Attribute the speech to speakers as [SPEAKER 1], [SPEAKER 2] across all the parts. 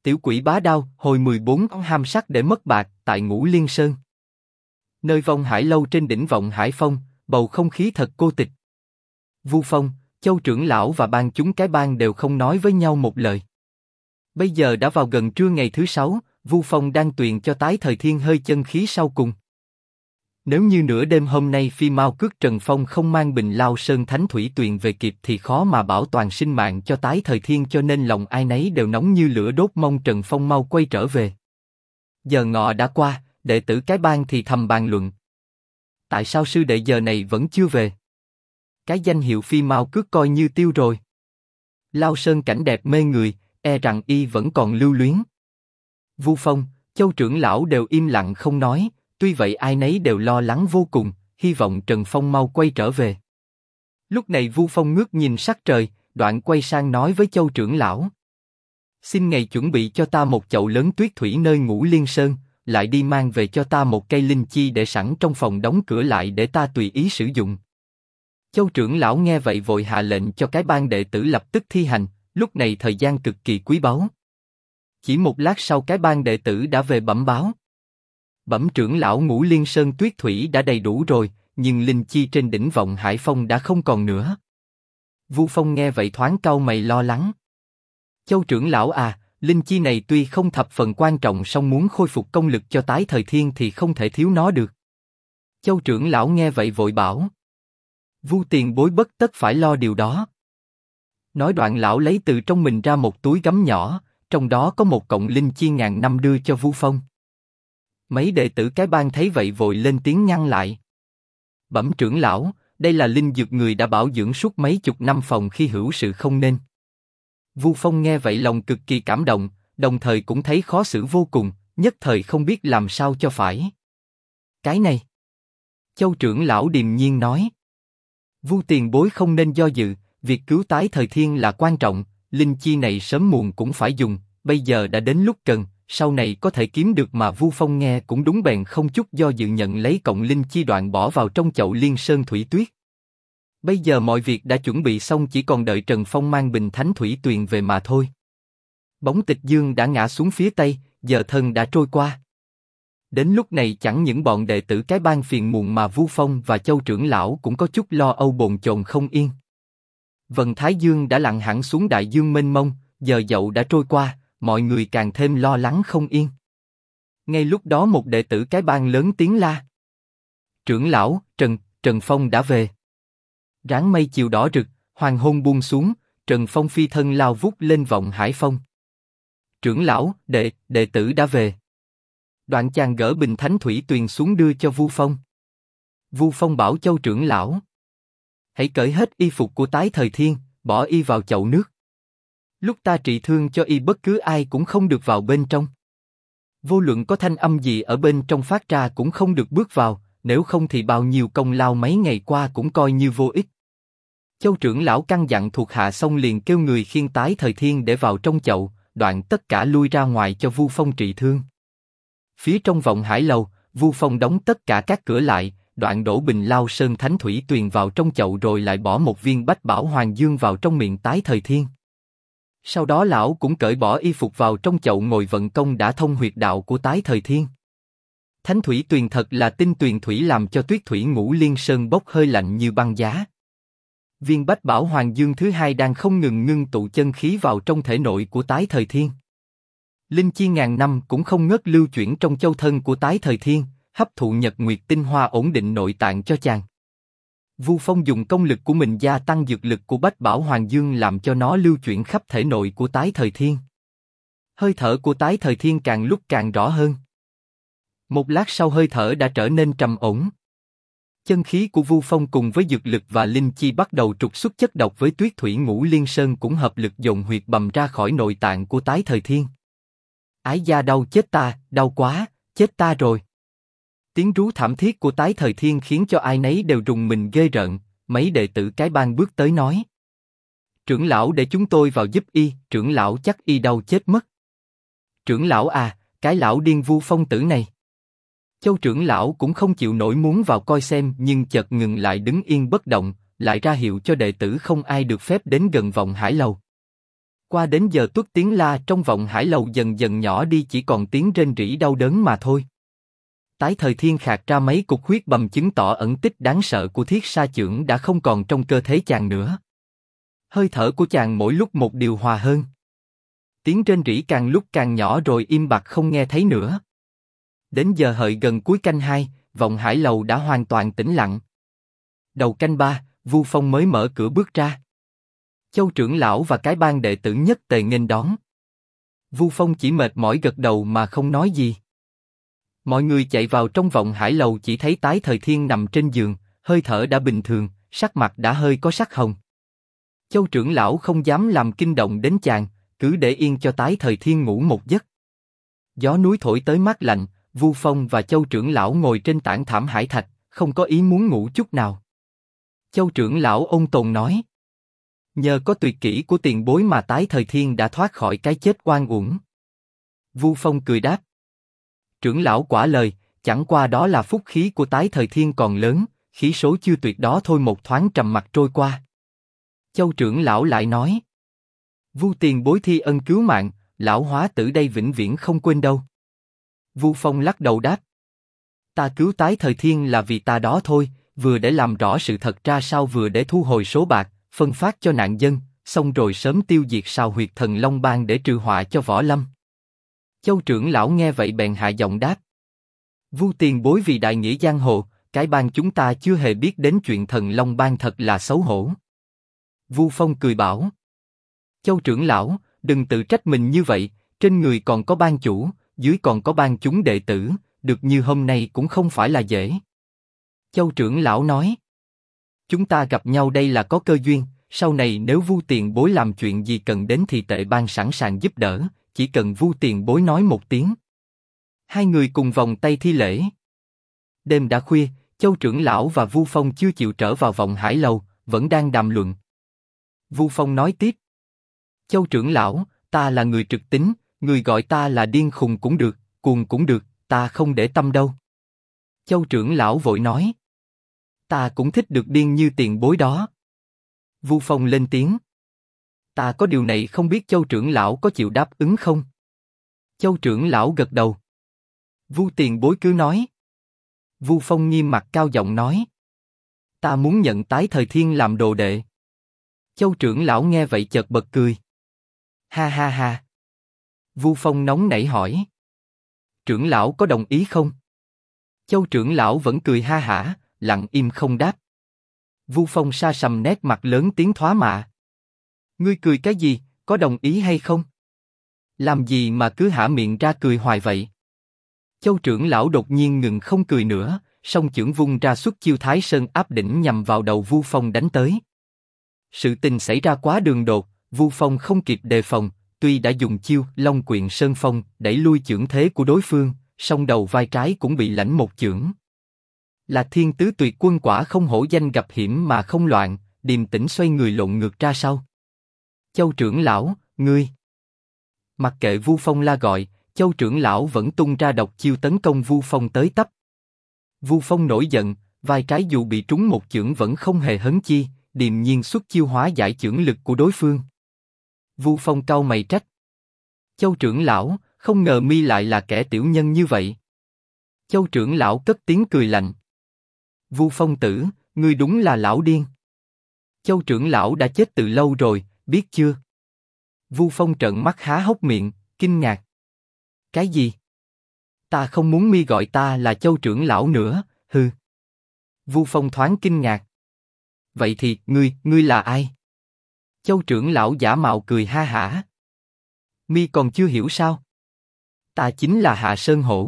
[SPEAKER 1] Tiểu quỷ bá đao, hồi 14 ham sắc để mất bạc, tại Ngũ Liên Sơn. Nơi Vong Hải lâu trên đỉnh Vọng Hải Phong, bầu không khí thật cô tịch. Vu Phong, Châu trưởng lão và ban chúng cái bang đều không nói với nhau một lời. Bây giờ đã vào gần trưa ngày thứ 6, Vu Phong đang tuyền cho Tái Thời Thiên hơi chân khí sau cùng. Nếu như nửa đêm hôm nay Phi Mao Cước Trần Phong không mang Bình Lao Sơn Thánh Thủy Tuyền về kịp thì khó mà bảo toàn sinh mạng cho Tái Thời Thiên, cho nên lòng ai nấy đều nóng như lửa đốt mong Trần Phong mau quay trở về. Giờ ngọ đã qua, đệ tử cái bang thì thầm bàn luận. Tại sao sư đệ giờ này vẫn chưa về? Cái danh hiệu Phi Mao Cước coi như tiêu rồi. Lao Sơn cảnh đẹp mê người, e rằng y vẫn còn lưu luyến. Vu Phong, Châu trưởng lão đều im lặng không nói, tuy vậy ai nấy đều lo lắng vô cùng, hy vọng Trần Phong mau quay trở về. Lúc này Vu Phong ngước nhìn sắc trời, đoạn quay sang nói với Châu trưởng lão. Xin ngài chuẩn bị cho ta một chậu lớn tuyết thủy nơi Ngũ Liên Sơn, lại đi mang về cho ta một cây linh chi để sẵn trong phòng đóng cửa lại để ta tùy ý sử dụng. Châu trưởng lão nghe vậy vội hạ lệnh cho cái bang đệ tử lập tức thi hành, lúc này thời gian cực kỳ quý báu. Chỉ một lát sau cái bang đệ tử đã về bẩm báo. Bẩm trưởng lão, Ngũ Liên Sơn tuyết thủy đã đầy đủ rồi, nhưng linh chi trên đỉnh Vọng Hải Phong đã không còn nữa. Vu Phong nghe vậy thoáng cau mày lo lắng. Châu trưởng lão à, linh chi này tuy không thập phần quan trọng song muốn khôi phục công lực cho Tái Thời Thiên thì không thể thiếu nó được. Châu trưởng lão nghe vậy vội bảo. Vu tiền bối bất tất phải lo điều đó. Nói đoạn lão lấy từ trong mình ra một túi gấm nhỏ, trong đó có một cọng linh chi ngàn năm đưa cho Vu Phong. Mấy đệ tử cái bang thấy vậy vội lên tiếng ngăn lại. Bẩm trưởng lão, đây là linh dược người đã bảo dưỡng suốt mấy chục năm phòng khi hữu sự không nên. Vu Phong nghe vậy lòng cực kỳ cảm động, đồng thời cũng thấy khó xử vô cùng, nhất thời không biết làm sao cho phải. Cái này. Châu trưởng lão điềm nhiên nói. Vu tiền bối không nên do dự, việc cứu Tái Thời Thiên là quan trọng, linh chi này sớm muộn cũng phải dùng, bây giờ đã đến lúc cần, sau này có thể kiếm được mà. Vu Phong nghe cũng đúng bèn không chút do dự nhận lấy cọng linh chi đoạn bỏ vào trong chậu Liên Sơn thủy tuyết. Bây giờ mọi việc đã chuẩn bị xong, chỉ còn đợi Trần Phong mang bình thánh thủy tuyền về mà thôi. Bóng tịch dương đã ngã xuống phía tây, giờ thân đã trôi qua. Đến lúc này chẳng những bọn đệ tử cái bang phiền muộn mà Vu Phong và Châu trưởng lão cũng có chút lo âu bồn chồn không yên. Vầng thái dương đã lặn hẳn xuống đại dương mênh mông, giờ dậu đã trôi qua, mọi người càng thêm lo lắng không yên. Ngay lúc đó một đệ tử cái bang lớn tiếng la. Trưởng lão, Trần Phong đã về. Ráng mây chiều đỏ rực, hoàng hôn buông xuống, Trần Phong phi thân lao vút lên Vọng Hải Phong. Trưởng lão, đệ tử đã về. Đoạn chàng gỡ bình thánh thủy tuyền xuống đưa cho Vu Phong. Vu Phong bảo Châu trưởng lão. Hãy cởi hết y phục của Tái Thời Thiên, bỏ y vào chậu nước. Lúc ta trị thương cho y bất cứ ai cũng không được vào bên trong. Vô luận có thanh âm gì ở bên trong phát ra cũng không được bước vào, nếu không thì bao nhiêu công lao mấy ngày qua cũng coi như vô ích. Châu trưởng lão căn dặn thuộc hạ xong liền kêu người khiêng Tái Thời Thiên để vào trong chậu, đoạn tất cả lui ra ngoài cho Vu Phong trị thương. Phía trong Vọng Hải lầu, Vu Phong đóng tất cả các cửa lại, đoạn đổ Bình Lao Sơn Thánh Thủy Tuyền vào trong chậu rồi lại bỏ một viên Bách Bảo Hoàng Dương vào trong miệng Tái Thời Thiên. Sau đó lão cũng cởi bỏ y phục vào trong chậu ngồi vận công đã thông huyệt đạo của Tái Thời Thiên. Thánh Thủy Tuyền thật là tinh tuyền thủy làm cho tuyết thủy Ngũ Liên Sơn bốc hơi lạnh như băng giá. Viên Bách Bảo Hoàng Dương thứ hai đang không ngừng ngưng tụ chân khí vào trong thể nội của Tái Thời Thiên. Linh chi ngàn năm cũng không ngớt lưu chuyển trong châu thân của Tái Thời Thiên, hấp thụ nhật nguyệt tinh hoa ổn định nội tạng cho chàng. Vu Phong dùng công lực của mình gia tăng dược lực của Bách Bảo Hoàng Dương làm cho nó lưu chuyển khắp thể nội của Tái Thời Thiên. Hơi thở của Tái Thời Thiên càng lúc càng rõ hơn. Một lát sau hơi thở đã trở nên trầm ổn. Chân khí của Vu Phong cùng với dược lực và linh chi bắt đầu trục xuất chất độc với tuyết thủy Ngũ Liên Sơn cũng hợp lực dồn huyệt bầm ra khỏi nội tạng của Tái Thời Thiên. Ái da đau chết ta, đau quá, chết ta rồi. Tiếng rú thảm thiết của Tái Thời Thiên khiến cho ai nấy đều rùng mình ghê rợn, mấy đệ tử cái bang bước tới nói. Trưởng lão để chúng tôi vào giúp y, trưởng lão chắc y đau chết mất. Trưởng lão à, cái lão điên Vu Phong tử này. Châu trưởng lão cũng không chịu nổi muốn vào coi xem nhưng chợt ngừng lại đứng yên bất động, lại ra hiệu cho đệ tử không ai được phép đến gần Vọng Hải lầu. Qua đến giờ tuất tiếng la trong vọng hải lầu dần dần nhỏ đi, chỉ còn tiếng rên rỉ đau đớn mà thôi. Tái Thời Thiên khạc ra mấy cục huyết bầm chứng tỏ ẩn tích đáng sợ của Thiết Sa Chưởng đã không còn trong cơ thể chàng nữa. Hơi thở của chàng mỗi lúc một điều hòa hơn. Tiếng rên rỉ càng lúc càng nhỏ rồi im bặt không nghe thấy nữa. Đến giờ hợi gần cuối canh 2, vọng hải lầu đã hoàn toàn tĩnh lặng. Đầu canh 3, Vu Phong mới mở cửa bước ra. Châu trưởng lão và cái bang đệ tử nhất tề nghênh đón. Vu Phong chỉ mệt mỏi gật đầu mà không nói gì. Mọi người chạy vào trong vọng hải lầu chỉ thấy Tái Thời Thiên nằm trên giường, hơi thở đã bình thường, sắc mặt đã hơi có sắc hồng. Châu trưởng lão không dám làm kinh động đến chàng, cứ để yên cho Tái Thời Thiên ngủ một giấc. Gió núi thổi tới mát lạnh, Vu Phong và Châu trưởng lão ngồi trên tảng thảm hải thạch, không có ý muốn ngủ chút nào. Châu trưởng lão ôn tồn nói: nhờ có tuyệt kỹ của tiền bối mà Tái Thời Thiên đã thoát khỏi cái chết oan uổng. Vu Phong cười đáp: trưởng lão quả lời, chẳng qua đó là phúc khí của Tái Thời Thiên còn lớn, khí số chưa tuyệt đó thôi. Một thoáng trầm mặc trôi qua. Châu trưởng lão lại nói: Vu tiền bối thi ân cứu mạng, lão hóa tử đây vĩnh viễn không quên đâu. Vu Phong lắc đầu đáp: ta cứu Tái Thời Thiên là vì ta đó thôi, vừa để làm rõ sự thật ra sao, vừa để thu hồi số bạc, phân phát cho nạn dân, xong rồi sớm tiêu diệt Sào Huyệt Thần Long Bang để trừ họa cho Võ Lâm. Châu trưởng lão nghe vậy bèn hạ giọng đáp: Vu tiền bối vì đại nghĩa giang hồ, cái bang chúng ta chưa hề biết đến chuyện Thần Long Bang, thật là xấu hổ. Vu Phong cười bảo: Châu trưởng lão, đừng tự trách mình như vậy, trên người còn có bang chủ, dưới còn có bang chúng đệ tử, được như hôm nay cũng không phải là dễ. Châu trưởng lão nói: chúng ta gặp nhau đây là có cơ duyên, sau này nếu Vu tiền bối làm chuyện gì cần đến thì Tệ Bang sẵn sàng giúp đỡ, chỉ cần Vu tiền bối nói một tiếng. Hai người cùng vòng tay thi lễ. Đêm đã khuya, Châu trưởng lão và Vu Phong chưa chịu trở vào vọng hải lầu, vẫn đang đàm luận. Vu Phong nói tiếp: Châu trưởng lão, ta là người trực tính, người gọi ta là điên khùng cũng được, cuồng cũng được, ta không để tâm đâu. Châu trưởng lão vội nói: ta cũng thích được điên như tiền bối đó. Vu Phong lên tiếng: ta có điều này không biết Châu trưởng lão có chịu đáp ứng không? Châu trưởng lão gật đầu. Vu tiền bối cứ nói. Vu Phong nghiêm mặt cao giọng nói: ta muốn nhận Tái Thời Thiên làm đồ đệ. Châu trưởng lão nghe vậy chợt bật cười. Ha ha ha. Vu Phong nóng nảy hỏi: trưởng lão có đồng ý không? Châu trưởng lão vẫn cười ha hả, lặng im không đáp. Vu Phong sa sầm nét mặt lớn tiếng thoá mạ: ngươi cười cái gì, có đồng ý hay không? Làm gì mà cứ hả miệng ra cười hoài vậy? Châu trưởng lão đột nhiên ngừng không cười nữa, song chưởng vung ra xuất chiêu Thái Sơn áp đỉnh nhằm vào đầu Vu Phong đánh tới. Sự tình xảy ra quá đường đột, Vu Phong không kịp đề phòng, tuy đã dùng chiêu Long Quyện Sơn Phong đẩy lui chưởng thế của đối phương, song đầu vai trái cũng bị lãnh một chưởng. Là Thiên Tứ Tuyệt Quân quả không hổ danh gặp hiểm mà không loạn, điềm tĩnh xoay người lộn ngược ra sau. Châu trưởng lão, ngươi! Mặc kệ Vu Phong la gọi, Châu trưởng lão vẫn tung ra độc chiêu tấn công Vu Phong tới tấp. Vu Phong nổi giận, vai trái dù bị trúng một chưởng vẫn không hề hấn chi, điềm nhiên xuất chiêu hóa giải chưởng lực của đối phương. Vu Phong cau mày trách: Châu trưởng lão, không ngờ mi lại là kẻ tiểu nhân như vậy. Châu trưởng lão cất tiếng cười lạnh: Vu Phong tử, ngươi đúng là lão điên. Châu trưởng lão đã chết từ lâu rồi, biết chưa? Vu Phong trợn mắt há hốc miệng, kinh ngạc. Cái gì? Ta không muốn mi gọi ta là Châu trưởng lão nữa, hừ. Vu Phong thoáng kinh ngạc. Vậy thì, ngươi là ai? Châu trưởng lão giả mạo cười ha hả. Mi còn chưa hiểu sao? Ta chính là Hạ Sơn Hổ.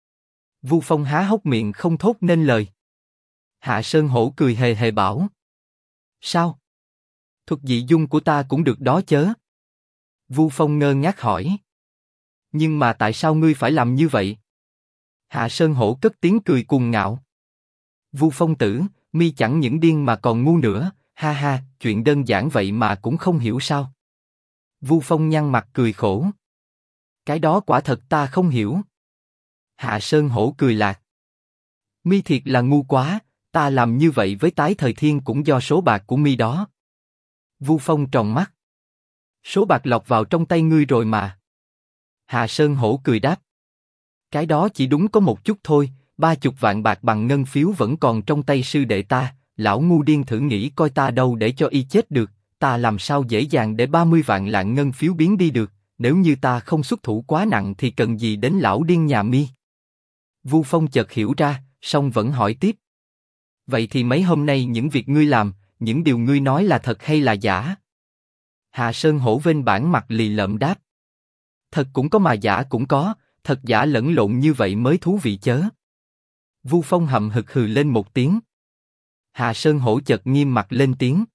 [SPEAKER 1] Vu Phong há hốc miệng không thốt nên lời. Hạ Sơn Hổ cười hề hề bảo: sao? Thuật dị dung của ta cũng được đó chớ. Vu Phong ngơ ngác hỏi: nhưng mà tại sao ngươi phải làm như vậy? Hạ Sơn Hổ cất tiếng cười cuồng ngạo: Vu Phong tử, mi chẳng những điên mà còn ngu nữa, ha ha, chuyện đơn giản vậy mà cũng không hiểu sao? Vu Phong nhăn mặt cười khổ: cái đó quả thật ta không hiểu. Hạ Sơn Hổ cười lạc: mi thiệt là ngu quá, ta làm như vậy với Tái Thời Thiên cũng do số bạc của mi đó. Vu Phong tròn mắt: Số bạc lọc vào trong tay ngươi rồi mà. Hà Sơn Hổ cười đáp. Cái đó chỉ đúng có một chút thôi, 30 vạn bạc bằng ngân phiếu vẫn còn trong tay sư đệ ta, lão ngu điên thử nghĩ coi ta đâu để cho y chết được, ta làm sao dễ dàng để 30 vạn lạng ngân phiếu biến đi được, nếu như ta không xuất thủ quá nặng thì cần gì đến lão điên nhà mi. Vu Phong chợt hiểu ra, song vẫn hỏi tiếp. Vậy thì mấy hôm nay những việc ngươi làm, những điều ngươi nói là thật hay là giả? Hà Sơn Hổ vênh bản mặt lì lợm đáp. Thật cũng có mà giả cũng có, thật giả lẫn lộn như vậy mới thú vị chớ. Vu Phong hậm hực hừ lên một tiếng. Hà Sơn Hổ chợt nghiêm mặt lên tiếng.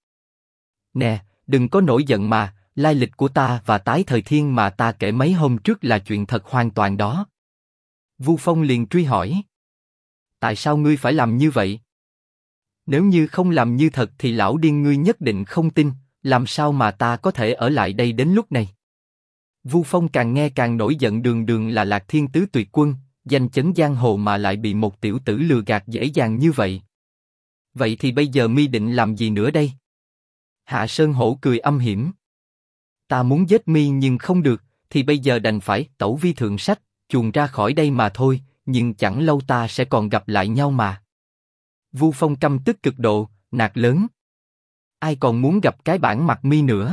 [SPEAKER 1] Nè, đừng có nổi giận mà, lai lịch của ta và Tái Thời Thiên mà ta kể mấy hôm trước là chuyện thật hoàn toàn đó. Vu Phong liền truy hỏi. Tại sao ngươi phải làm như vậy? Nếu như không làm như thật thì lão điên ngươi nhất định không tin, làm sao mà ta có thể ở lại đây đến lúc này? Vu Phong càng nghe càng nổi giận, đường đường là Lạc Thiên Tứ Tuyệt Quân, danh chấn giang hồ mà lại bị một tiểu tử lừa gạt dễ dàng như vậy. Vậy thì bây giờ mi định làm gì nữa đây? Hạ Sơn Hổ cười âm hiểm. Ta muốn giết mi nhưng không được, thì bây giờ đành phải tẩu vi thượng sách, chuồn ra khỏi đây mà thôi, nhưng chẳng lâu ta sẽ còn gặp lại nhau mà. Vu Phong căm tức cực độ, nạt lớn. Ai còn muốn gặp cái bản mặt mi nữa?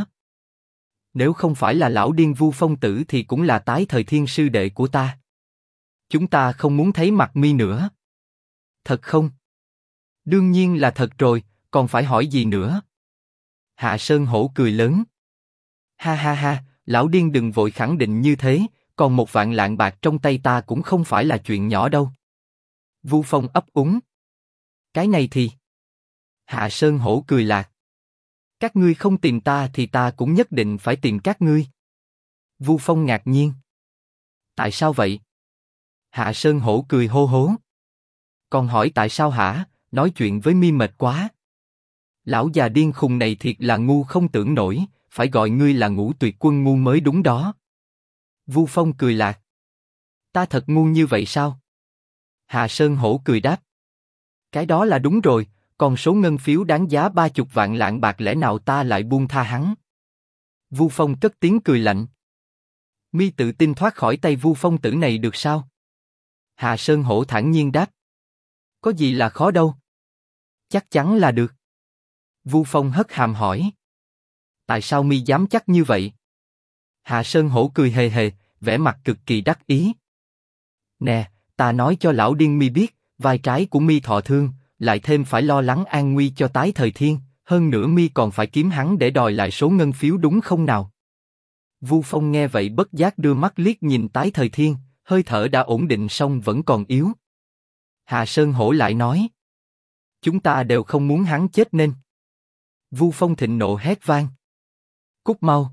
[SPEAKER 1] Nếu không phải là lão điên Vu Phong tử thì cũng là Tái Thời Thiên sư đệ của ta. Chúng ta không muốn thấy mặt mi nữa. Thật không? Đương nhiên là thật rồi, còn phải hỏi gì nữa? Hạ Sơn Hổ cười lớn. Ha ha ha, lão điên đừng vội khẳng định như thế, còn 1 vạn lạng bạc trong tay ta cũng không phải là chuyện nhỏ đâu. Vu Phong ấp úng. Cái này thì... Hạ Sơn Hổ cười lạc. Các ngươi không tìm ta thì ta cũng nhất định phải tìm các ngươi. Vu Phong ngạc nhiên. Tại sao vậy? Hạ Sơn Hổ cười hô hố. Còn hỏi tại sao hả? Nói chuyện với mi mệt quá. Lão già điên khùng này thiệt là ngu không tưởng nổi, phải gọi ngươi là Ngũ Tuyệt Quân ngu mới đúng đó. Vu Phong cười lạc. Ta thật ngu như vậy sao? Hạ Sơn Hổ cười đáp. Cái đó là đúng rồi, còn số ngân phiếu đáng giá 30 vạn lạng bạc lẽ nào ta lại buông tha hắn? Vu Phong cất tiếng cười lạnh. Mi tự tin thoát khỏi tay Vu Phong tử này được sao? Hạ Sơn Hổ thản nhiên đáp. Có gì là khó đâu. Chắc chắn là được. Vu Phong hất hàm hỏi. Tại sao mi dám chắc như vậy? Hạ Sơn Hổ cười hề hề, vẻ mặt cực kỳ đắc ý. Nè, ta nói cho lão điên mi biết, vai trái của mi thọ thương, lại thêm phải lo lắng an nguy cho Tái Thời Thiên, hơn nữa mi còn phải kiếm hắn để đòi lại số ngân phiếu đúng không nào? Vu Phong nghe vậy bất giác đưa mắt liếc nhìn Tái Thời Thiên, hơi thở đã ổn định song vẫn còn yếu. Hạ Sơn Hổ lại nói. Chúng ta đều không muốn hắn chết nên. Vu Phong thịnh nộ hét vang. Cút mau.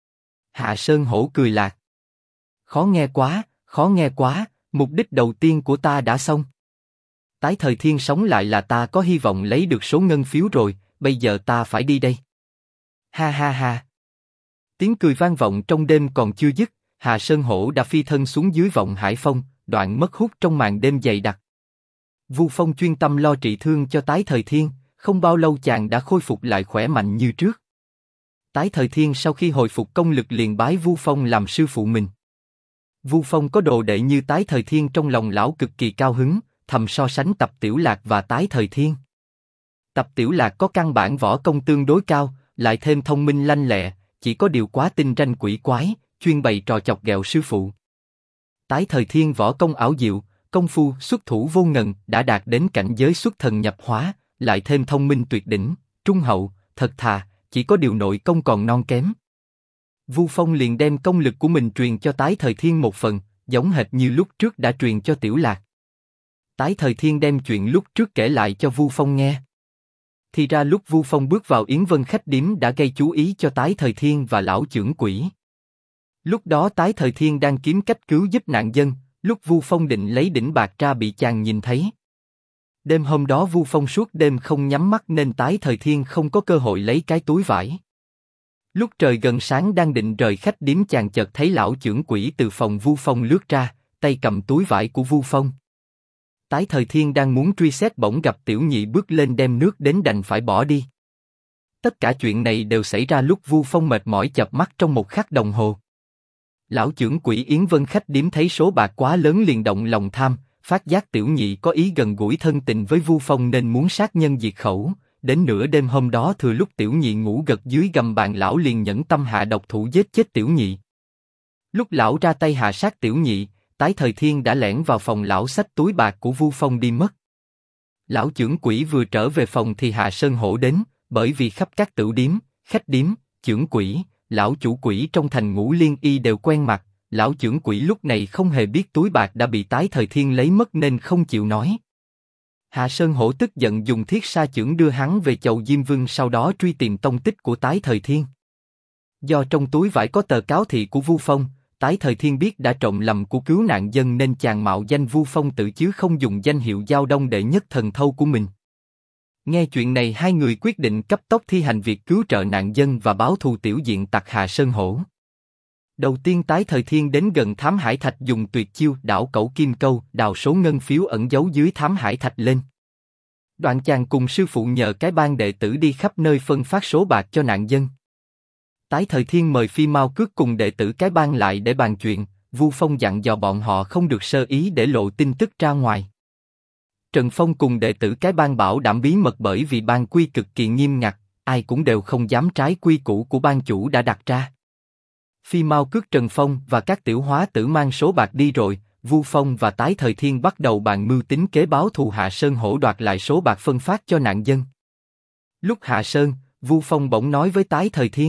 [SPEAKER 1] Hạ Sơn Hổ cười lạc. Khó nghe quá, khó nghe quá, mục đích đầu tiên của ta đã xong. Tái Thời Thiên sống lại là ta có hy vọng lấy được số ngân phiếu rồi, bây giờ ta phải đi đây. Ha ha ha. Tiếng cười vang vọng trong đêm còn chưa dứt, Hạ Sơn Hổ đã phi thân xuống dưới vọng hải phong, đoạn mất hút trong màn đêm dày đặc. Vu Phong chuyên tâm lo trị thương cho Tái Thời Thiên, không bao lâu chàng đã khôi phục lại khỏe mạnh như trước. Tái Thời Thiên sau khi hồi phục công lực liền bái Vu Phong làm sư phụ mình. Vu Phong có đồ đệ như Tái Thời Thiên trong lòng lão cực kỳ cao hứng, thầm so sánh Tập Tiểu Lạc và Tái Thời Thiên. Tập Tiểu Lạc có căn bản võ công tương đối cao, lại thêm thông minh lanh lẹ, chỉ có điều quá tinh ranh quỷ quái, chuyên bày trò chọc ghẹo sư phụ. Tái Thời Thiên võ công ảo diệu, công phu xuất thủ vô ngần, đã đạt đến cảnh giới xuất thần nhập hóa, lại thêm thông minh tuyệt đỉnh, trung hậu, thật thà, chỉ có điều nội công còn non kém. Vu Phong liền đem công lực của mình truyền cho Tái Thời Thiên một phần, giống hệt như lúc trước đã truyền cho Tiểu Lạc. Tái Thời Thiên đem chuyện lúc trước kể lại cho Vu Phong nghe. Thì ra lúc Vu Phong bước vào Yến Vân khách điếm đã gây chú ý cho Tái Thời Thiên và lão chưởng quỷ. Lúc đó Tái Thời Thiên đang kiếm cách cứu giúp nạn dân, lúc Vu Phong định lấy đỉnh bạc ra bị chàng nhìn thấy. Đêm hôm đó Vu Phong suốt đêm không nhắm mắt nên Tái Thời Thiên không có cơ hội lấy cái túi vải. Lúc trời gần sáng đang định rời khách điếm chàng chợt thấy lão chưởng quỷ từ phòng Vu Phong lướt ra, tay cầm túi vải của Vu Phong. Tái Thời Thiên đang muốn truy xét bỗng gặp Tiểu Nhị bước lên đem nước đến đành phải bỏ đi. Tất cả chuyện này đều xảy ra lúc Vu Phong mệt mỏi chợp mắt trong một khắc đồng hồ. Lão trưởng quỹ Yến Vân khách điếm thấy số bạc quá lớn liền động lòng tham, phát giác Tiểu Nhị có ý gần gũi thân tình với Vu Phong nên muốn sát nhân diệt khẩu. Đến nửa đêm hôm đó thừa lúc Tiểu Nhị ngủ gật dưới gầm bàn lão liền nhẫn tâm hạ độc thủ giết chết Tiểu Nhị. Lúc lão ra tay hạ sát Tiểu Nhị, Tái Thời Thiên đã lẻn vào phòng lão xách túi bạc của Vu Phong đi mất. Lão trưởng quỹ vừa trở về phòng thì Hạ Sơn Hổ đến, bởi vì khắp các tửu điếm, khách điếm, trưởng quỹ, lão chủ quỹ trong thành Ngũ Liên Y đều quen mặt. Lão trưởng quỹ lúc này không hề biết túi bạc đã bị Tái Thời Thiên lấy mất nên không chịu nói. Hạ Sơn Hổ tức giận dùng thiết sa chưởng đưa hắn về chầu Diêm Vương, sau đó truy tìm tông tích của Tái Thời Thiên. Do trong túi vải có tờ cáo thị của Vu Phong, Tái Thời Thiên biết đã trộm lầm của cứu nạn dân nên chàng mạo danh Vu Phong tự chứ không dùng danh hiệu Giao Đông đệ nhất thần thâu của mình. Nghe chuyện này hai người quyết định cấp tốc thi hành việc cứu trợ nạn dân và báo thù tiểu diện tặc Hạ Sơn Hổ. Đầu tiên Tái Thời Thiên đến gần Thám Hải Thạch dùng tuyệt chiêu đảo cẩu kim câu đào số ngân phiếu ẩn giấu dưới Thám Hải Thạch lên. Đoạn chàng cùng sư phụ nhờ cái ban đệ tử đi khắp nơi phân phát số bạc cho nạn dân. Tái Thời Thiên mời Phi Mao Cước cùng đệ tử cái ban lại để bàn chuyện. Vu Phong dặn dò bọn họ không được sơ ý để lộ tin tức ra ngoài. Trần Phong cùng đệ tử cái ban bảo đảm bí mật bởi vì ban quy cực kỳ nghiêm ngặt, ai cũng đều không dám trái quy củ của ban chủ đã đặt ra. Phi Mao Cước, Trần Phong và các tiểu hóa tử mang số bạc đi rồi, Vu Phong và Tái Thời Thiên bắt đầu bàn mưu tính kế báo thù Hạ Sơn Hổ đoạt lại số bạc phân phát cho nạn dân. Lúc hạ sơn, Vu Phong bỗng nói với Tái Thời Thiên: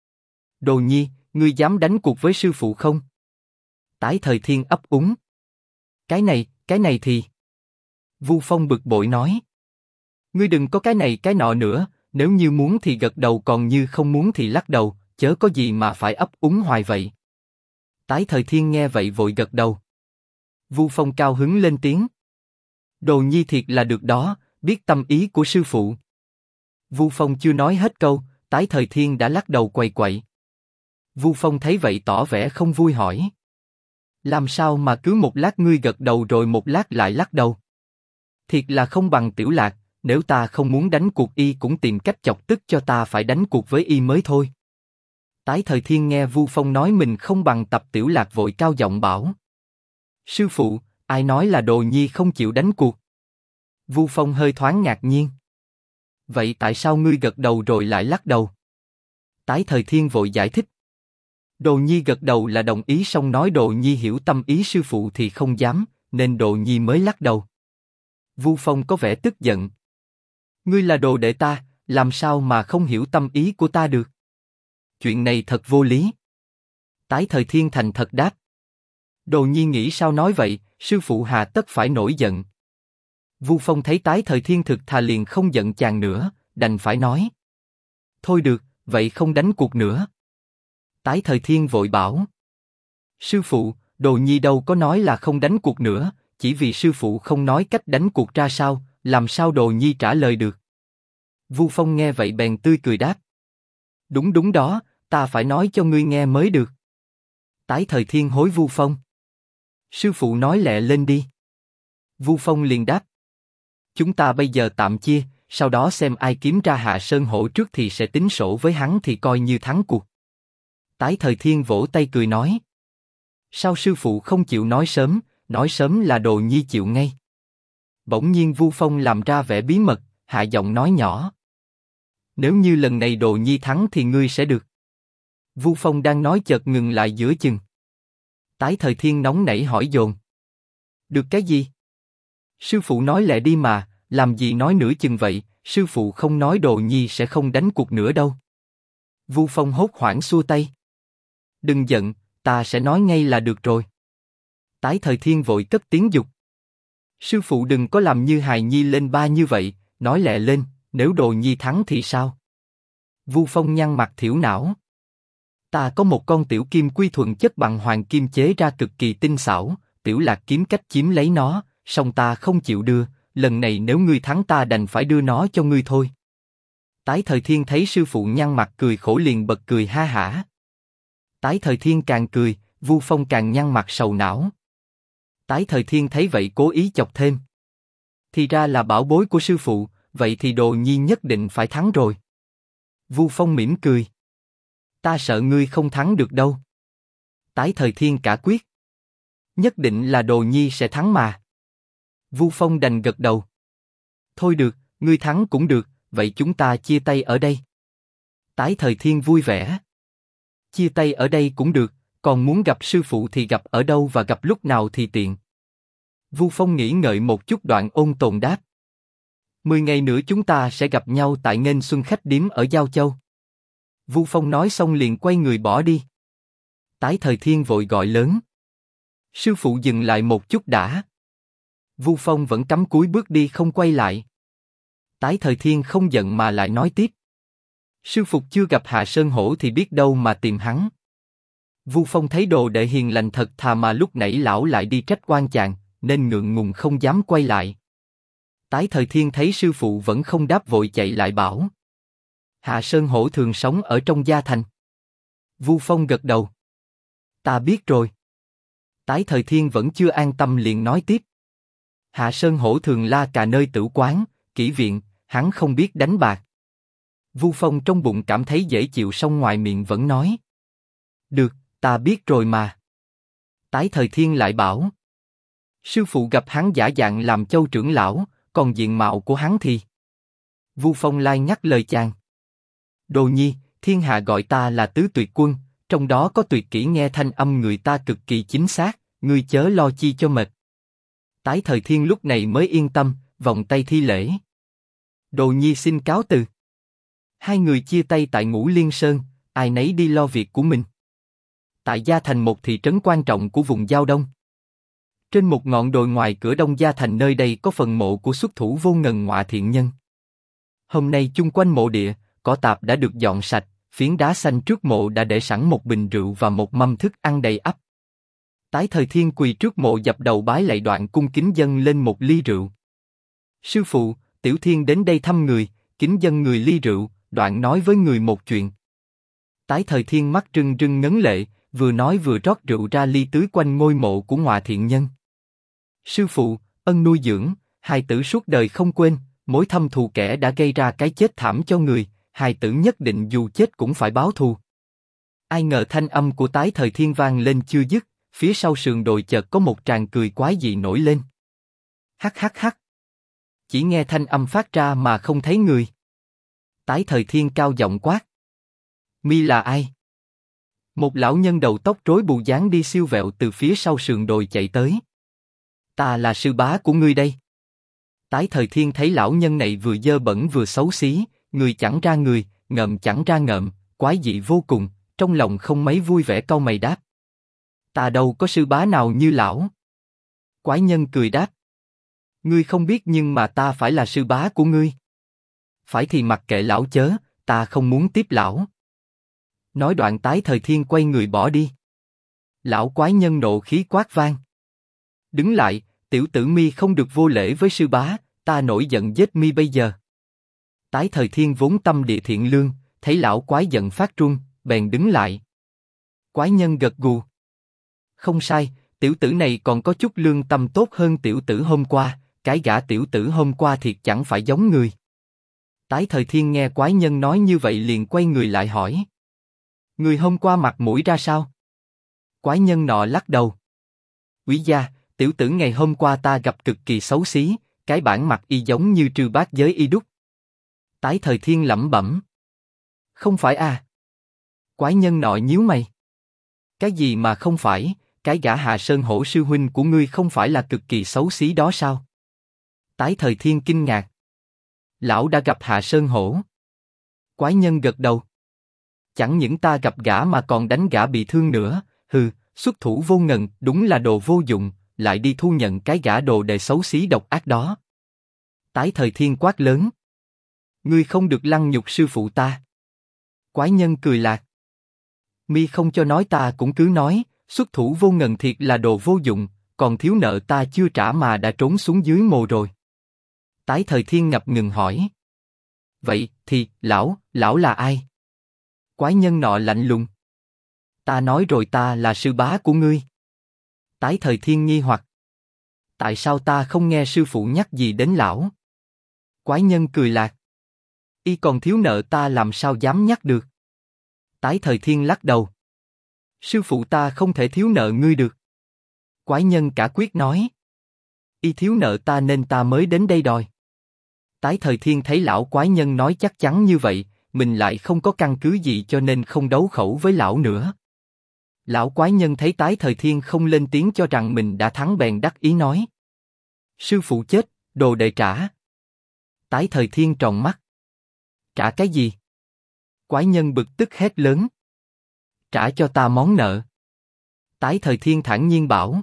[SPEAKER 1] Đồ Nhi, ngươi dám đánh cuộc với sư phụ không? Tái Thời Thiên ấp úng: cái này thì... Vu Phong bực bội nói: ngươi đừng có cái này cái nọ nữa, nếu như muốn thì gật đầu, còn như không muốn thì lắc đầu, chớ có gì mà phải ấp úng hoài vậy. Tái Thời Thiên nghe vậy vội gật đầu. Vu Phong cao hứng lên tiếng: Đồ Nhi thiệt là được đó, biết tâm ý của sư phụ. Vu Phong chưa nói hết câu, Tái Thời Thiên đã lắc đầu quậy quậy. Vu Phong thấy vậy tỏ vẻ không vui hỏi: làm sao mà cứ một lát ngươi gật đầu rồi một lát lại lắc đầu? Thiệt là không bằng Tiểu Lạc, nếu ta không muốn đánh cuộc y cũng tìm cách chọc tức cho ta phải đánh cuộc với y mới thôi. Tái Thời Thiên nghe Vu Phong nói mình không bằng Tập Tiểu Lạc vội cao giọng bảo: sư phụ, ai nói là Đồ Nhi không chịu đánh cuộc? Vu Phong hơi thoáng ngạc nhiên. Vậy tại sao ngươi gật đầu rồi lại lắc đầu? Tái Thời Thiên vội giải thích: Đồ Nhi gật đầu là đồng ý, xong nói Đồ Nhi hiểu tâm ý sư phụ thì không dám, nên Đồ Nhi mới lắc đầu. Vu Phong có vẻ tức giận: ngươi là đồ đệ ta, làm sao mà không hiểu tâm ý của ta được? Chuyện này thật vô lý. Tái Thời Thiên thành thật đáp: Đồ Nhi nghĩ sao nói vậy, sư phụ hà tất phải nổi giận. Vu Phong thấy Tái Thời Thiên thực thà liền không giận chàng nữa, đành phải nói: thôi được, vậy không đánh cuộc nữa. Tái Thời Thiên vội bảo: sư phụ, Đồ Nhi đâu có nói là không đánh cuộc nữa, chỉ vì sư phụ không nói cách đánh cuộc ra sao, làm sao Đồ Nhi trả lời được? Vu Phong nghe vậy bèn tươi cười đáp: đúng đó, ta phải nói cho ngươi nghe mới được. Tái Thời Thiên hối Vu Phong: sư phụ nói lẹ lên đi. Vu Phong liền đáp: chúng ta bây giờ tạm chia, sau đó xem ai kiếm ra Hạ Sơn Hổ trước thì sẽ tính sổ với hắn thì coi như thắng cuộc. Tái Thời Thiên vỗ tay cười nói: sao sư phụ không chịu nói sớm là Đồ Nhi chịu ngay. Bỗng nhiên Vu Phong làm ra vẻ bí mật, hạ giọng nói nhỏ: nếu như lần này Đồ Nhi thắng thì ngươi sẽ được. Vu Phong đang nói chợt ngừng lại giữa chừng. Tái Thời Thiên nóng nảy hỏi dồn: được cái gì? Sư phụ nói lẹ đi mà, làm gì nói nửa chừng vậy, sư phụ không nói Đồ Nhi sẽ không đánh cuộc nữa đâu. Vu Phong hốt hoảng xua tay: đừng giận, ta sẽ nói ngay là được rồi. Tái Thời Thiên vội cất tiếng giục: sư phụ đừng có làm như hài nhi lên ba như vậy, nói lẹ lên, nếu Đồ Nhi thắng thì sao? Vu Phong nhăn mặt thiểu não: ta có một con tiểu kim quy thuần chất bằng hoàng kim chế ra cực kỳ tinh xảo, Tiểu Lạc kiếm cách chiếm lấy nó, song ta không chịu đưa, lần này nếu ngươi thắng ta đành phải đưa nó cho ngươi thôi. Tái Thời Thiên thấy sư phụ nhăn mặt cười khổ liền bật cười ha hả. Tái Thời Thiên càng cười, Vu Phong càng nhăn mặt sầu não. Tái Thời Thiên thấy vậy cố ý chọc thêm: thì ra là bảo bối của sư phụ, vậy thì Đồ Nhi nhất định phải thắng rồi. Vu Phong mỉm cười. Ta sợ ngươi không thắng được đâu. Tái Thời Thiên cả quyết. Nhất định là Đồ Nhi sẽ thắng mà. Vu Phong đành gật đầu. Thôi được, ngươi thắng cũng được, vậy chúng ta chia tay ở đây. Tái Thời Thiên vui vẻ. Chia tay ở đây cũng được, còn muốn gặp sư phụ thì gặp ở đâu và gặp lúc nào thì tiện. Vu Phong nghĩ ngợi một chút đoạn ôn tồn đáp. 10 ngày nữa chúng ta sẽ gặp nhau tại Nghênh Xuân khách điếm ở Giao Châu. Vu Phong nói xong liền quay người bỏ đi. Tái Thời Thiên vội gọi lớn. Sư phụ dừng lại một chút đã. Vu Phong vẫn cắm cúi bước đi không quay lại. Tái Thời Thiên không giận mà lại nói tiếp. Sư phụ chưa gặp Hạ Sơn Hổ thì biết đâu mà tìm hắn. Vu Phong thấy đồ đệ hiền lành thật thà mà lúc nãy lão lại đi trách oan chàng, nên ngượng ngùng không dám quay lại. Tái Thời Thiên thấy sư phụ vẫn không đáp vội chạy lại bảo. Hạ Sơn Hổ thường sống ở trong gia thành. Vu Phong gật đầu. Ta biết rồi. Tái Thời Thiên vẫn chưa an tâm liền nói tiếp. Hạ Sơn Hổ thường la cà nơi tử quán, kỹ viện, hắn không biết đánh bạc. Vu Phong trong bụng cảm thấy dễ chịu song ngoài miệng vẫn nói. Được, ta biết rồi mà. Tái Thời Thiên lại bảo. Sư phụ gặp hắn giả dạng làm Châu trưởng lão, còn diện mạo của hắn thì. Vu Phong lai nhắc lời chàng. Đồ Nhi, thiên hạ gọi ta là tứ tuyệt quân, trong đó có tuyệt kỹ nghe thanh âm người ta cực kỳ chính xác, ngươi chớ lo chi cho mệt. Tái Thời Thiên lúc này mới yên tâm, vòng tay thi lễ. Đồ Nhi xin cáo từ. Hai người chia tay tại Ngũ Liên Sơn, ai nấy đi lo việc của mình. Tại Gia Thành, một thị trấn quan trọng của vùng Giao Đông. Trên một ngọn đồi ngoài cửa Đông Gia Thành, nơi đây có phần mộ của xuất thủ vô ngần ngọa thiện nhân. Hôm nay chung quanh mộ địa, cỏ tạp đã được dọn sạch, phiến đá xanh trước mộ đã để sẵn một bình rượu và một mâm thức ăn đầy ắp. Tái Thời Thiên quỳ trước mộ dập đầu bái lạy, đoạn cung kính dâng lên một ly rượu. Sư phụ, Tiểu Thiên đến đây thăm người, kính dâng người ly rượu, đoạn nói với người một chuyện. Tái Thời Thiên mắt rưng rưng ngấn lệ, vừa nói vừa rót rượu ra ly tưới quanh ngôi mộ của ngọa thiện nhân. Sư phụ, ân nuôi dưỡng, hài tử suốt đời không quên, mối thâm thù kẻ đã gây ra cái chết thảm cho người, hài tử nhất định dù chết cũng phải báo thù. Ai ngờ thanh âm của Tái Thời Thiên vang lên chưa dứt, phía sau sườn đồi chợt có một tràng cười quái dị nổi lên. Hắc hắc hắc. Chỉ nghe thanh âm phát ra mà không thấy người. Tái Thời Thiên cao giọng quát. Mi là ai? Một lão nhân đầu tóc rối bù dáng đi siêu vẹo từ phía sau sườn đồi chạy tới. Ta là sư bá của ngươi đây. Tái Thời Thiên thấy lão nhân này vừa dơ bẩn vừa xấu xí, người chẳng ra người, ngợm chẳng ra ngợm, quái dị vô cùng, trong lòng không mấy vui vẻ cau mày đáp. Ta đâu có sư bá nào như lão. Quái nhân cười đáp. Ngươi không biết nhưng mà ta phải là sư bá của ngươi. Phải thì mặc kệ lão chớ, ta không muốn tiếp lão. Nói đoạn Tái Thời Thiên quay người bỏ đi. Lão quái nhân nộ khí quát vang. Đứng lại, tiểu tử Mi không được vô lễ với sư bá, ta nổi giận giết Mi bây giờ. Tái Thời Thiên vốn tâm địa thiện lương, thấy lão quái giận phát run, bèn đứng lại. Quái nhân gật gù. Không sai, tiểu tử này còn có chút lương tâm tốt hơn tiểu tử hôm qua, cái gã tiểu tử hôm qua thiệt chẳng phải giống người. Tái Thời Thiên nghe quái nhân nói như vậy liền quay người lại hỏi. Người hôm qua mặt mũi ra sao? Quái nhân nọ lắc đầu. Quý gia, tiểu tử ngày hôm qua ta gặp cực kỳ xấu xí, cái bản mặt y giống như trư bát giới y đúc. Tái Thời Thiên lẩm bẩm. Không phải à? Quái nhân nọ nhíu mày. Cái gì mà không phải, cái gã Hạ Sơn Hổ sư huynh của ngươi không phải là cực kỳ xấu xí đó sao? Tái Thời Thiên kinh ngạc. Lão đã gặp Hạ Sơn Hổ. Quái nhân gật đầu. Chẳng những ta gặp gã mà còn đánh gã bị thương nữa, hừ, xuất thủ vô ngần, đúng là đồ vô dụng, lại đi thu nhận cái gã đồ đệ xấu xí độc ác đó. Tái Thời Thiên quát lớn. Ngươi không được lăng nhục sư phụ ta. Quái nhân cười lạc. Mi không cho nói ta cũng cứ nói, xuất thủ vô ngần thiệt là đồ vô dụng, còn thiếu nợ ta chưa trả mà đã trốn xuống dưới mồ rồi. Tái Thời Thiên ngập ngừng hỏi. Vậy thì, lão là ai? Quái nhân nọ lạnh lùng. Ta nói rồi, ta là sư bá của ngươi. Tái Thời Thiên nghi hoặc. Tại sao ta không nghe sư phụ nhắc gì đến lão? Quái nhân cười lạc. Y còn thiếu nợ ta làm sao dám nhắc được. Tái Thời Thiên lắc đầu. Sư phụ ta không thể thiếu nợ ngươi được. Quái nhân cả quyết nói. Y thiếu nợ ta nên ta mới đến đây đòi. Tái Thời Thiên thấy lão quái nhân nói chắc chắn như vậy, mình lại không có căn cứ gì cho nên không đấu khẩu với lão nữa. Lão quái nhân thấy Tái Thời Thiên không lên tiếng cho rằng mình đã thắng bèn đắc ý nói. Sư phụ chết, đồ đệ trả. Tái Thời Thiên tròn mắt. Trả cái gì? Quái nhân bực tức hét lớn. Trả cho ta món nợ. Tái Thời Thiên thản nhiên bảo.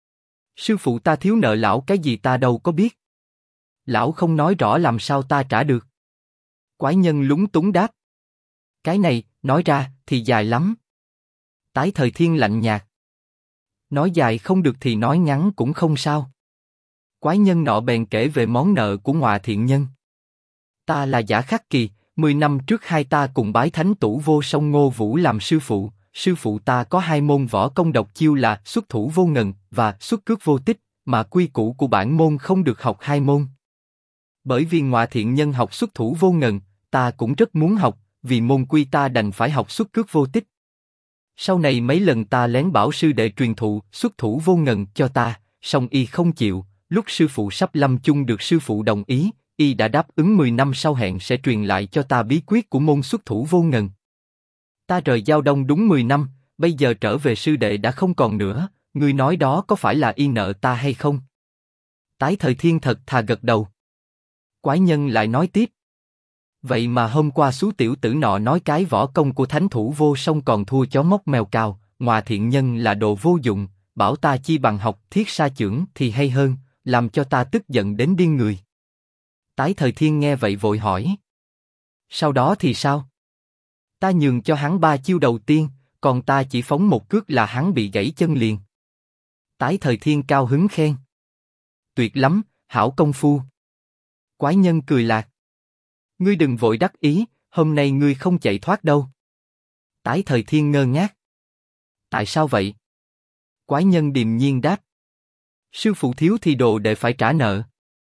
[SPEAKER 1] Sư phụ ta thiếu nợ lão cái gì ta đâu có biết. Lão không nói rõ làm sao ta trả được. Quái nhân lúng túng đáp. Cái này, nói ra, thì dài lắm. Tái Thời Thiên lạnh nhạt. Nói dài không được thì nói ngắn cũng không sao. Quái nhân nọ bèn kể về món nợ của Ngọa Thiện Nhân. Ta là Giả Khắc Kỳ, 10 năm trước hai ta cùng bái Thánh Tủ Vô Song Ngô Vũ làm sư phụ ta có hai môn võ công độc chiêu là xuất thủ vô ngần và xuất cước vô tích, mà quy củ của bản môn không được học hai môn. Bởi vì Ngọa Thiện Nhân học xuất thủ vô ngần, ta cũng rất muốn học, vì môn quy ta đành phải học xuất cước vô tích. Sau này mấy lần ta lén bảo sư đệ truyền thụ xuất thủ vô ngần cho ta, song y không chịu. Lúc sư phụ sắp lâm chung được sư phụ đồng ý, y đã đáp ứng 10 năm sau hẹn sẽ truyền lại cho ta bí quyết của môn xuất thủ vô ngần. Ta rời Giao Đông đúng 10 năm, bây giờ trở về sư đệ đã không còn nữa, ngươi nói đó có phải là y nợ ta hay không? Tái Thời Thiên thật thà gật đầu. Quái nhân lại nói tiếp. Vậy mà hôm qua xú tiểu tử nọ nói cái võ công của Thánh Thủ Vô Song còn thua chó mốc mèo cào, Ngọa Thiện Nhân là đồ vô dụng, bảo ta chi bằng học Thiết Sa Chưởng thì hay hơn, làm cho ta tức giận đến điên người. Tái Thời Thiên nghe vậy vội hỏi. Sau đó thì sao? Ta nhường cho hắn 3 chiêu đầu tiên, còn ta chỉ phóng một cước là hắn bị gãy chân liền. Tái Thời Thiên cao hứng khen. Tuyệt lắm, hảo công phu. Quái nhân cười lạc. Ngươi đừng vội đắc ý, hôm nay ngươi không chạy thoát đâu. Tái Thời Thiên ngơ ngác. Tại sao vậy? Quái nhân điềm nhiên đáp. Sư phụ thiếu thì đồ đệ phải trả nợ.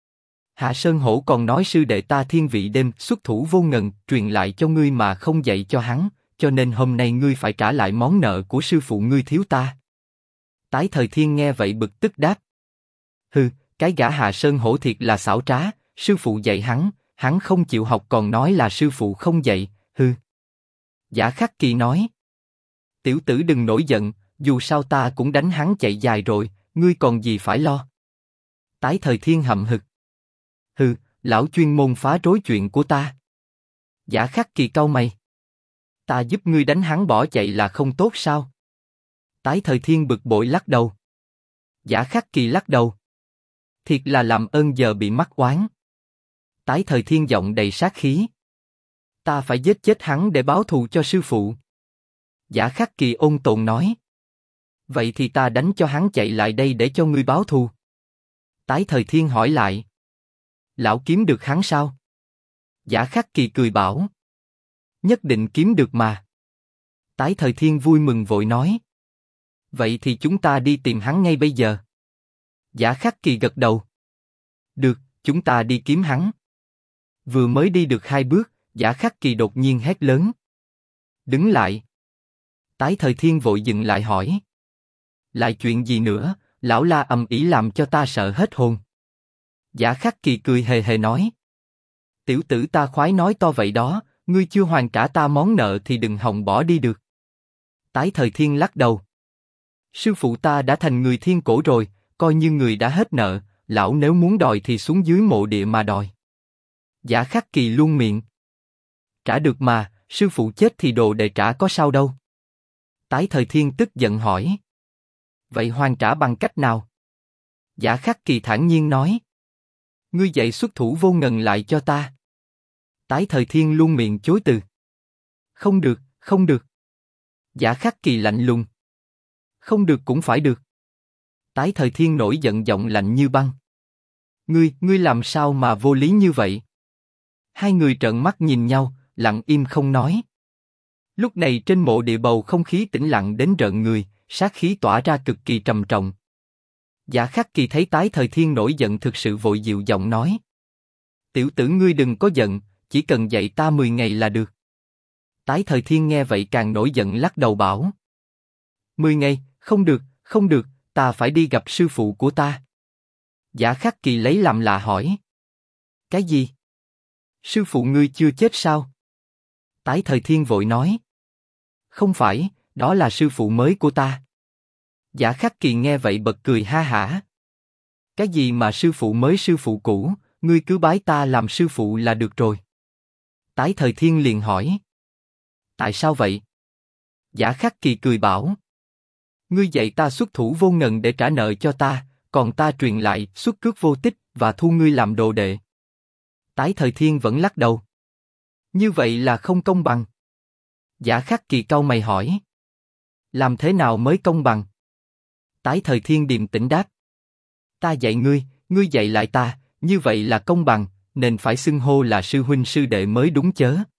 [SPEAKER 1] Hạ Sơn Hổ còn nói sư đệ ta thiên vị đêm xuất thủ vô ngần truyền lại cho ngươi mà không dạy cho hắn, cho nên hôm nay ngươi phải trả lại món nợ của sư phụ ngươi thiếu ta. Tái Thời Thiên nghe vậy bực tức đáp. Hừ, cái gã Hạ Sơn Hổ thiệt là xảo trá, sư phụ dạy hắn không chịu học còn nói là sư phụ không dạy, hừ. Giả Khắc Kỳ nói. Tiểu tử đừng nổi giận, dù sao ta cũng đánh hắn chạy dài rồi, ngươi còn gì phải lo. Tái Thời Thiên hậm hực. Hừ, lão chuyên môn phá rối chuyện của ta. Giả Khắc Kỳ cau mày. Ta giúp ngươi đánh hắn bỏ chạy là không tốt sao? Tái Thời Thiên bực bội lắc đầu. Giả Khắc Kỳ lắc đầu. Thiệt là làm ơn giờ bị mắc oán. Tái Thời Thiên giọng đầy sát khí. Ta phải giết chết hắn để báo thù cho sư phụ. Giả Khắc Kỳ ôn tồn nói. Vậy thì ta đánh cho hắn chạy lại đây để cho ngươi báo thù. Tái Thời Thiên hỏi lại. Lão kiếm được hắn sao? Giả Khắc Kỳ cười bảo. Nhất định kiếm được mà. Tái Thời Thiên vui mừng vội nói. Vậy thì chúng ta đi tìm hắn ngay bây giờ. Giả Khắc Kỳ gật đầu. Được, chúng ta đi kiếm hắn. Vừa mới đi được 2 bước, Giả Khắc Kỳ đột nhiên hét lớn. Đứng lại. Tái Thời Thiên vội dừng lại hỏi. Lại chuyện gì nữa, lão la ầm ĩ làm cho ta sợ hết hồn. Giả Khắc Kỳ cười hề hề nói. Tiểu tử ta khoái nói to vậy đó, ngươi chưa hoàn trả ta món nợ thì đừng hòng bỏ đi được. Tái Thời Thiên lắc đầu. Sư phụ ta đã thành người thiên cổ rồi, coi như người đã hết nợ, lão nếu muốn đòi thì xuống dưới mộ địa mà đòi. Giả Khắc Kỳ luôn miệng. Trả được mà, sư phụ chết thì đồ đệ trả có sao đâu. Tái Thời Thiên tức giận hỏi. Vậy hoàn trả bằng cách nào? Giả Khắc Kỳ thản nhiên nói. Ngươi dạy xuất thủ vô ngần lại cho ta. Tái Thời Thiên luôn miệng chối từ. Không được, không được. Giả Khắc Kỳ lạnh lùng. Không được cũng phải được. Tái Thời Thiên nổi giận giọng lạnh như băng. Ngươi làm sao mà vô lý như vậy? Hai người trợn mắt nhìn nhau, lặng im không nói. Lúc này trên mộ địa bầu không khí tĩnh lặng đến rợn người, sát khí tỏa ra cực kỳ trầm trọng. Giả Khắc Kỳ thấy Tái Thời Thiên nổi giận thực sự vội dịu giọng nói. Tiểu tử ngươi đừng có giận, chỉ cần dạy ta 10 ngày là được. Tái Thời Thiên nghe vậy càng nổi giận lắc đầu bảo. 10 ngày, không được, không được, ta phải đi gặp sư phụ của ta. Giả Khắc Kỳ lấy làm lạ hỏi. Cái gì? Sư phụ ngươi chưa chết sao? Tái Thời Thiên vội nói. Không phải, đó là sư phụ mới của ta. Giả Khắc Kỳ nghe vậy bật cười ha hả. Cái gì mà sư phụ mới sư phụ cũ, ngươi cứ bái ta làm sư phụ là được rồi. Tái Thời Thiên liền hỏi. Tại sao vậy? Giả Khắc Kỳ cười bảo. Ngươi dạy ta xuất thủ vô ngần để trả nợ cho ta, còn ta truyền lại xuất cước vô tích và thu ngươi làm đồ đệ. Tái Thời Thiên vẫn lắc đầu. Như vậy là không công bằng. Giả Khắc Kỳ cau mày hỏi. Làm thế nào mới công bằng? Tái Thời Thiên điềm tĩnh đáp. Ta dạy ngươi, ngươi dạy lại ta, như vậy là công bằng, nên phải xưng hô là sư huynh sư đệ mới đúng chớ.